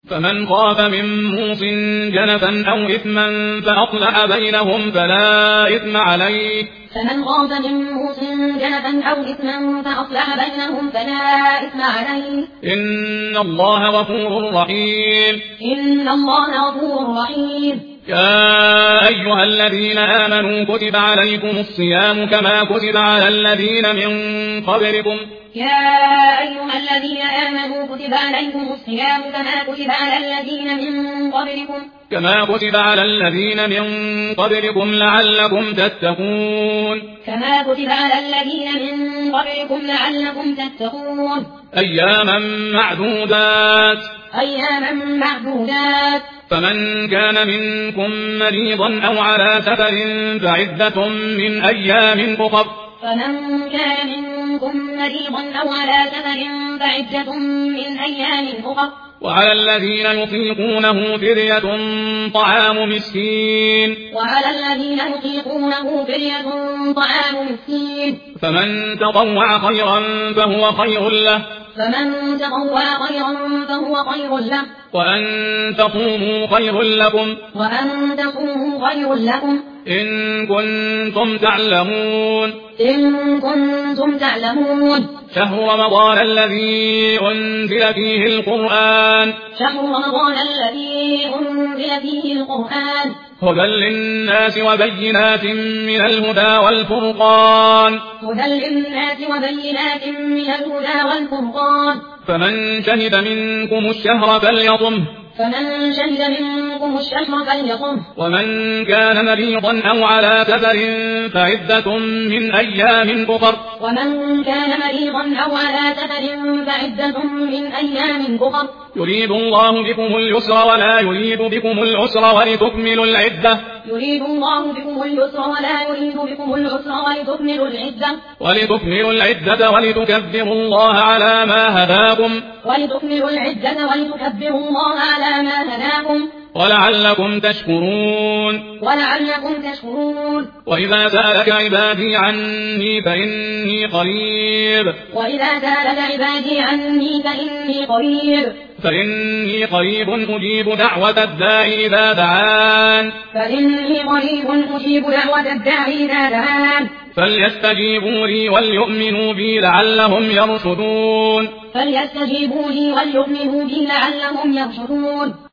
فمن خاف من موص جنفا أو إثما فأصلح بينهم فلا إثم عليه. فمن خاف من موص جنفا أو إثما فأصلح بينهم فلا إثم عليه. إن الله غفور رحيم. إن الله غفور رحيم. يا أيها الذين آمنوا كتب عليكم الصيام كما كتب على الذين من قبلكم. يا أيها الذين آمنوا كتب عليكم الصيام كما كتب على الذين من قبلكم لعلكم تتقون. أياما معدودات. فمن كان منكم مريضا أو على سفر فعدة من أيام أخر. وعلى الذين يطيقونه فدية طعام مسكين. فمن تطوع خيرا فهو خير له. وأن تصوموا خير لكم. إن كنتم تعلمون. شهر رمضان الذي أنزل فيه القرآن. هدى للناس وبينات من الهدى والفرقان. فمن شهد منكم الشهر فليصمه. ومن كان مريضا أو على سفر فعدة من أيام أخر. يريد الله بكم اليسر ولا يريد بكم العسر ولتكملوا العدة. ولتكبروا الله على ما هداكم. ولعلكم تشكرون. وإذا سألك عبادي عني فإني قريب أجيب دعوة الداع إذا دعان. فليستجيبوا لي وليؤمنوا بي لعلهم يرشدون.